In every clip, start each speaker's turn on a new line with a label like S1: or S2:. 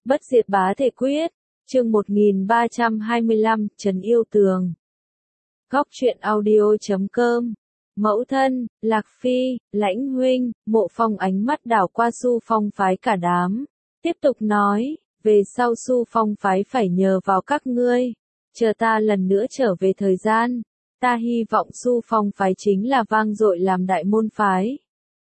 S1: Bất diệt bá thể quyết, chương 1325, Trấn Yêu Tường. Góc truyện audio.com. Mẫu thân, Lạc Phi, Lãnh huynh, Mộ Phong ánh mắt đảo qua Xu Phong phái cả đám. Tiếp tục nói, về sau Xu Phong phái phải nhờ vào các ngươi. Chờ ta lần nữa trở về thời gian. Ta hy vọng Xu Phong phái chính là vang dội làm đại môn phái.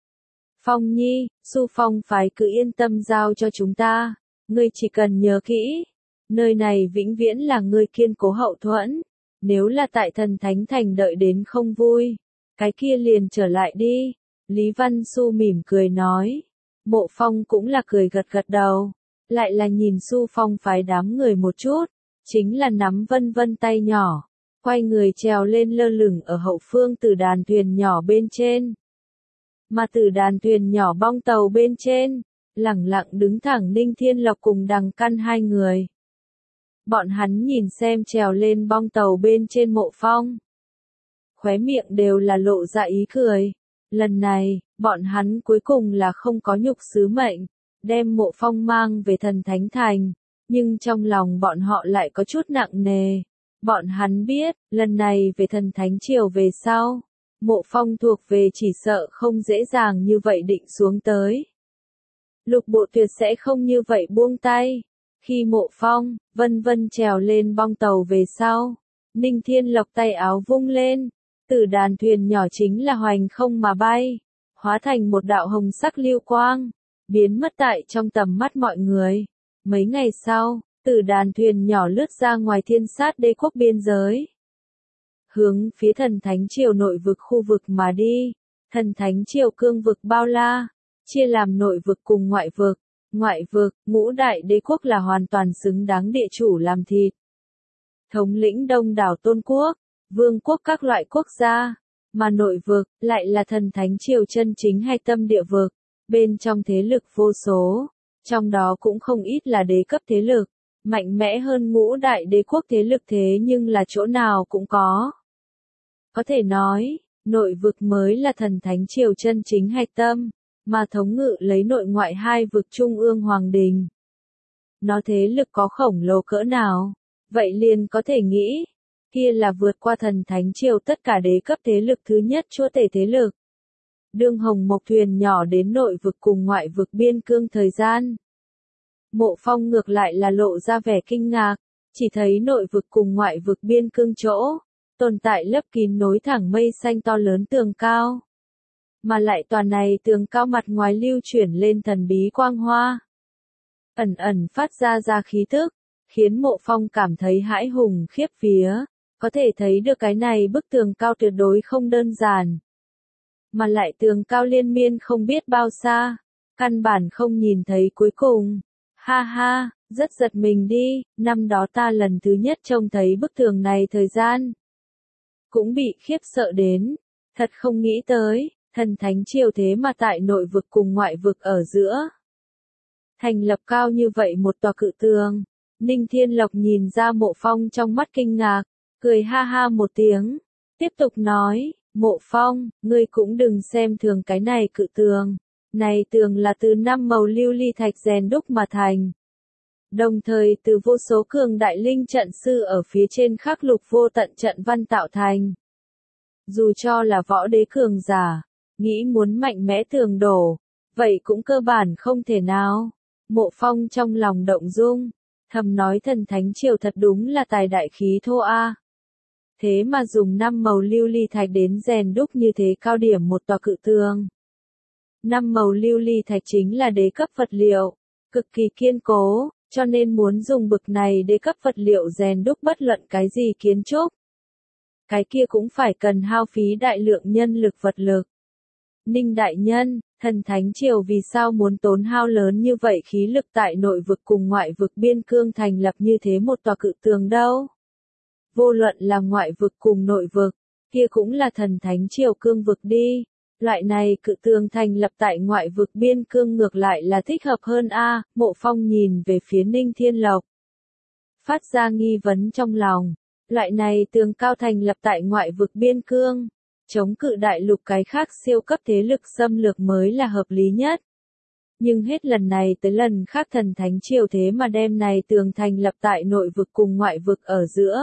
S1: Phong Nhi, Xu Phong phái cứ yên tâm giao cho chúng ta. Ngươi chỉ cần nhớ kỹ, nơi này vĩnh viễn là ngươi kiên cố hậu thuẫn. Nếu là tại Thần Thánh Thành đợi đến không vui, cái kia liền trở lại đi. Lý Văn Xu mỉm cười nói. Mộ Phong cũng là cười gật gật đầu, lại là nhìn Xu Phong phái đám người một chút, chính là nắm Vân Vân tay nhỏ, quay người trèo lên lơ lửng ở hậu phương từ đàn thuyền nhỏ bên trên. Mà từ đàn thuyền nhỏ bong tàu bên trên, lẳng lặng đứng thẳng Ninh Thiên Lộc cùng Đằng Căn hai người. Bọn hắn nhìn xem trèo lên bong tàu bên trên Mộ Phong, khóe miệng đều là lộ ra ý cười. Lần này, bọn hắn cuối cùng là không có nhục sứ mệnh, đem Mộ Phong mang về Thần Thánh Thành, nhưng trong lòng bọn họ lại có chút nặng nề. Bọn hắn biết, lần này về Thần Thánh Triều về sau, Mộ Phong thuộc về chỉ sợ không dễ dàng như vậy định xuống tới. Lục Bộ Tuyệt sẽ không như vậy buông tay. Khi Mộ Phong, Vân Vân trèo lên bong tàu về sau, Ninh Thiên Lộc tay áo vung lên, từ đàn thuyền nhỏ chính là hoành không mà bay, hóa thành một đạo hồng sắc lưu quang, biến mất tại trong tầm mắt mọi người. Mấy ngày sau, từ đàn thuyền nhỏ lướt ra ngoài Thiên Sát Đế quốc biên giới, hướng phía Thần Thánh Triều nội vực khu vực mà đi. Thần Thánh Triều cương vực bao la, chia làm nội vực cùng ngoại vực. Ngoại vực, ngũ đại đế quốc là hoàn toàn xứng đáng địa chủ làm thịt. Thống lĩnh đông đảo tôn quốc, vương quốc các loại quốc gia, mà nội vực lại là Thần Thánh Triều chân chính hay tâm địa vực, bên trong thế lực vô số, trong đó cũng không ít là đế cấp thế lực, mạnh mẽ hơn ngũ đại đế quốc thế lực thế nhưng là chỗ nào cũng có. Có thể nói, nội vực mới là Thần Thánh Triều chân chính hay tâm, mà thống ngự lấy nội ngoại hai vực trung ương hoàng đình. Nó thế lực có khổng lồ cỡ nào, vậy liền có thể nghĩ, kia là vượt qua Thần Thánh Triều tất cả đế cấp thế lực thứ nhất chúa tể thế lực. Đương Hồng Mộc thuyền nhỏ đến nội vực cùng ngoại vực biên cương thời gian, Mộ Phong ngược lại là lộ ra vẻ kinh ngạc, chỉ thấy nội vực cùng ngoại vực biên cương chỗ, tồn tại lấp kín nối thẳng mây xanh to lớn tường cao. Mà lại tòa này tường cao mặt ngoài lưu chuyển lên thần bí quang hoa, ẩn ẩn phát ra khí tức, khiến Mộ Phong cảm thấy hãi hùng khiếp vía. Có thể thấy được cái này bức tường cao tuyệt đối không đơn giản. Mà lại tường cao liên miên không biết bao xa, căn bản không nhìn thấy cuối cùng. Ha ha, rất giật mình đi, năm đó ta lần thứ nhất trông thấy bức tường này thời gian, cũng bị khiếp sợ đến, thật không nghĩ tới. Thần Thánh Triều thế mà tại nội vực cùng ngoại vực ở giữa, thành lập cao như vậy một tòa cự tường. Ninh Thiên Lộc nhìn ra Mộ Phong trong mắt kinh ngạc, cười ha ha một tiếng, tiếp tục nói, Mộ Phong, ngươi cũng đừng xem thường cái này cự tường. Này tường là từ 5 màu lưu ly thạch rèn đúc mà thành. Đồng thời từ vô số cường đại linh trận sư ở phía trên khắc lục vô tận trận văn tạo thành. Dù cho là võ đế cường giả, nghĩ muốn mạnh mẽ tường đổ, vậy cũng cơ bản không thể nào. Mộ Phong trong lòng động dung, thầm nói Thần Thánh Triều thật đúng là tài đại khí thô a. Thế mà dùng 5 màu lưu ly thạch đến rèn đúc như thế cao điểm một tòa cự tường. 5 màu lưu ly thạch chính là đế cấp vật liệu, cực kỳ kiên cố, cho nên muốn dùng bực này đế cấp vật liệu rèn đúc bất luận cái gì kiến trúc, cái kia cũng phải cần hao phí đại lượng nhân lực vật lực. Ninh đại nhân, Thần Thánh Triều vì sao muốn tốn hao lớn như vậy khí lực tại nội vực cùng ngoại vực biên cương thành lập như thế một tòa cự tường đâu? Vô luận là ngoại vực cùng nội vực, kia cũng là Thần Thánh Triều cương vực đi. Loại này cự tường thành lập tại ngoại vực biên cương ngược lại là thích hợp hơn a. Mộ Phong nhìn về phía Ninh Thiên Lộc, phát ra nghi vấn trong lòng. Loại này tường cao thành lập tại ngoại vực biên cương, chống cự đại lục cái khác siêu cấp thế lực xâm lược mới là hợp lý nhất. Nhưng hết lần này tới lần khác thần thánh triều thế mà đem này tường thành lập tại nội vực cùng ngoại vực ở giữa.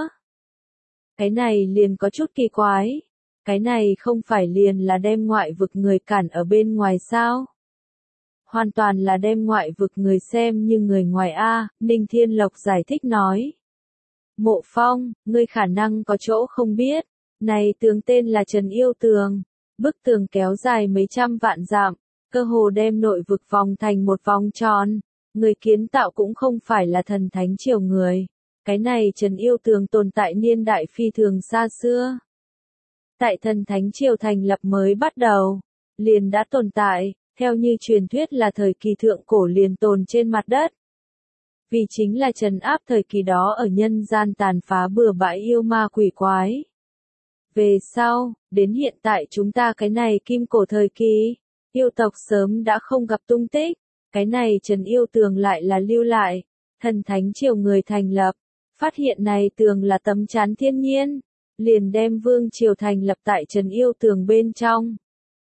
S1: Cái này liền có chút kỳ quái. Cái này không phải liền là đem ngoại vực người cản ở bên ngoài sao? Hoàn toàn là đem ngoại vực người xem như người ngoài a, Ninh Thiên Lộc giải thích nói. Mộ Phong, ngươi khả năng có chỗ không biết, này tường tên là Trần Yêu Tường, bức tường kéo dài mấy trăm vạn dặm, cơ hồ đem nội vực vòng thành một vòng tròn, người kiến tạo cũng không phải là thần thánh triều người, cái này Trần Yêu Tường tồn tại niên đại phi thường xa xưa. Tại thần thánh triều thành lập mới bắt đầu, liền đã tồn tại, theo như truyền thuyết là thời kỳ thượng cổ liền tồn trên mặt đất. Vì chính là trấn áp thời kỳ đó ở nhân gian tàn phá bừa bãi yêu ma quỷ quái. Về sau, đến hiện tại chúng ta cái này kim cổ thời kỳ, yêu tộc sớm đã không gặp tung tích, cái này Trần Yêu Tường lại là lưu lại, thần thánh triều người thành lập, phát hiện này tường là tấm chắn thiên nhiên, liền đem vương triều thành lập tại Trần Yêu Tường bên trong.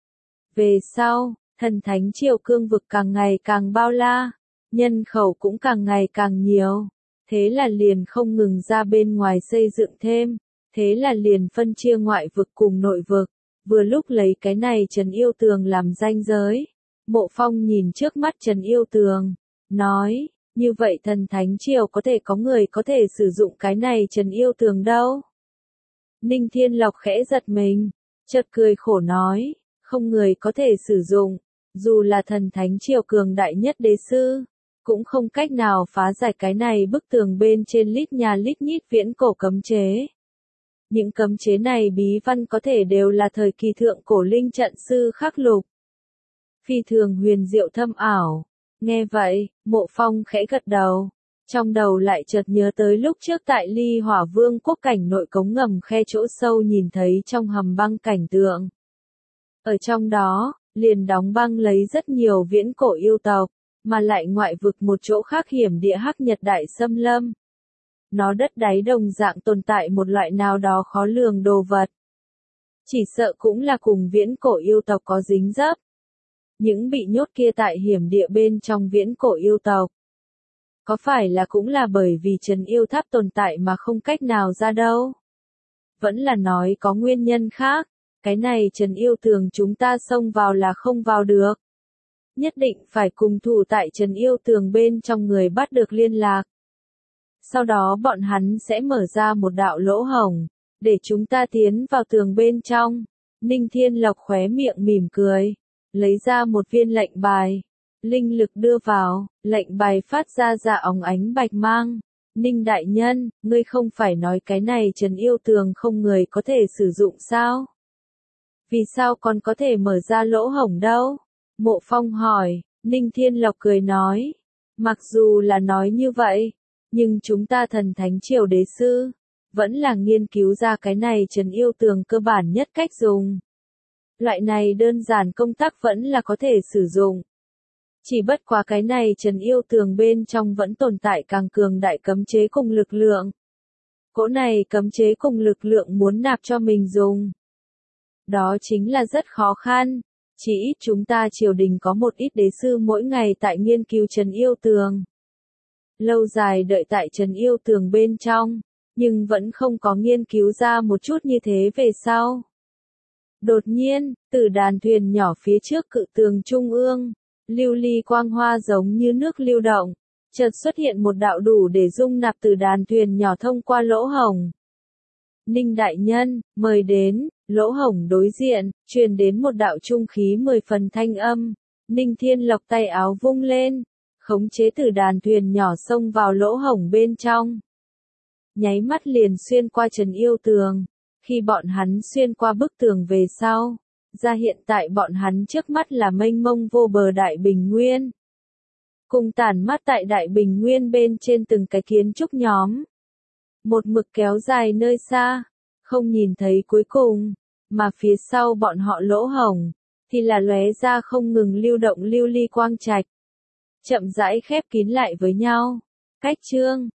S1: Về sau, thần thánh triều cương vực càng ngày càng bao la, nhân khẩu cũng càng ngày càng nhiều, thế là liền không ngừng ra bên ngoài xây dựng thêm, thế là liền phân chia ngoại vực cùng nội vực, vừa lúc lấy cái này Trần Yêu Tường làm ranh giới. Mộ Phong nhìn trước mắt Trần Yêu Tường, nói, như vậy thần thánh triều có thể có người có thể sử dụng cái này Trần Yêu Tường đâu? Ninh Thiên Lộc khẽ giật mình, chợt cười khổ nói, không người có thể sử dụng, dù là thần thánh triều cường đại nhất đế sư, cũng không cách nào phá giải cái này bức tường bên trên lít nhà lít nhít viễn cổ cấm chế. Những cấm chế này bí văn có thể đều là thời kỳ thượng cổ linh trận sư khắc lục. Phi thường huyền diệu thâm ảo. Nghe vậy, Mộ Phong khẽ gật đầu. Trong đầu lại chợt nhớ tới lúc trước tại Ly Hỏa Vương quốc cảnh nội cống ngầm khe chỗ sâu nhìn thấy trong hầm băng cảnh tượng. Ở trong đó, liền đóng băng lấy rất nhiều viễn cổ yêu tộc, mà lại ngoại vực một chỗ khác hiểm địa Hắc Nhật Đại Xâm Lâm. Nó đất đáy đồng dạng tồn tại một loại nào đó khó lường đồ vật. Chỉ sợ cũng là cùng viễn cổ yêu tộc có dính dấp. Những bị nhốt kia tại hiểm địa bên trong viễn cổ yêu tộc. Có phải là cũng là bởi vì Trần Yêu Tháp tồn tại mà không cách nào ra đâu? Vẫn là nói có nguyên nhân khác, cái này Trần Yêu Tường chúng ta xông vào là không vào được. Nhất định phải cùng thủ tại Trần Yêu Tường bên trong người bắt được liên lạc. Sau đó bọn hắn sẽ mở ra một đạo lỗ hổng, để chúng ta tiến vào tường bên trong. Ninh Thiên Lộc khóe miệng mỉm cười, lấy ra một viên lệnh bài. Linh lực đưa vào, lệnh bài phát ra óng ánh bạch mang. Ninh đại nhân, ngươi không phải nói cái này Trần Yêu Tường không người có thể sử dụng sao? Vì sao còn có thể mở ra lỗ hổng đâu? Mộ Phong hỏi, Ninh Thiên Lộc cười nói. Mặc dù là nói như vậy, nhưng chúng ta thần thánh triều đế sư, vẫn là nghiên cứu ra cái này Trần Yêu Tường cơ bản nhất cách dùng. Loại này đơn giản công tác vẫn là có thể sử dụng. Chỉ bất quá cái này Trần Yêu Tường bên trong vẫn tồn tại càng cường đại cấm chế cùng lực lượng. Cỗ này cấm chế cùng lực lượng muốn nạp cho mình dùng. Đó chính là rất khó khăn. Chỉ ít chúng ta triều đình có một ít đế sư mỗi ngày tại nghiên cứu Trần Yêu Tường. Lâu dài đợi tại Trần Yêu Tường bên trong, nhưng vẫn không có nghiên cứu ra một chút như thế về sau. Đột nhiên, từ đàn thuyền nhỏ phía trước cự tường trung ương, lưu ly quang hoa giống như nước lưu động, chợt xuất hiện một đạo đủ để dung nạp từ đàn thuyền nhỏ thông qua lỗ hổng. Ninh đại nhân, mời đến, lỗ hổng đối diện, truyền đến một đạo trung khí 10 phần thanh âm. Ninh Thiên Lộc tay áo vung lên, khống chế từ đàn thuyền nhỏ xông vào lỗ hổng bên trong. Nháy mắt liền xuyên qua Trần Yêu Tường. Khi bọn hắn xuyên qua bức tường về sau, ra hiện tại bọn hắn trước mắt là mênh mông vô bờ Đại Bình Nguyên. Cùng tản mát tại Đại Bình Nguyên bên trên từng cái kiến trúc nhóm. Một mực kéo dài nơi xa, không nhìn thấy cuối cùng, mà phía sau bọn họ lỗ hổng, thì là lóe ra không ngừng lưu động lưu ly quang trạch. Chậm rãi khép kín lại với nhau. Cách chương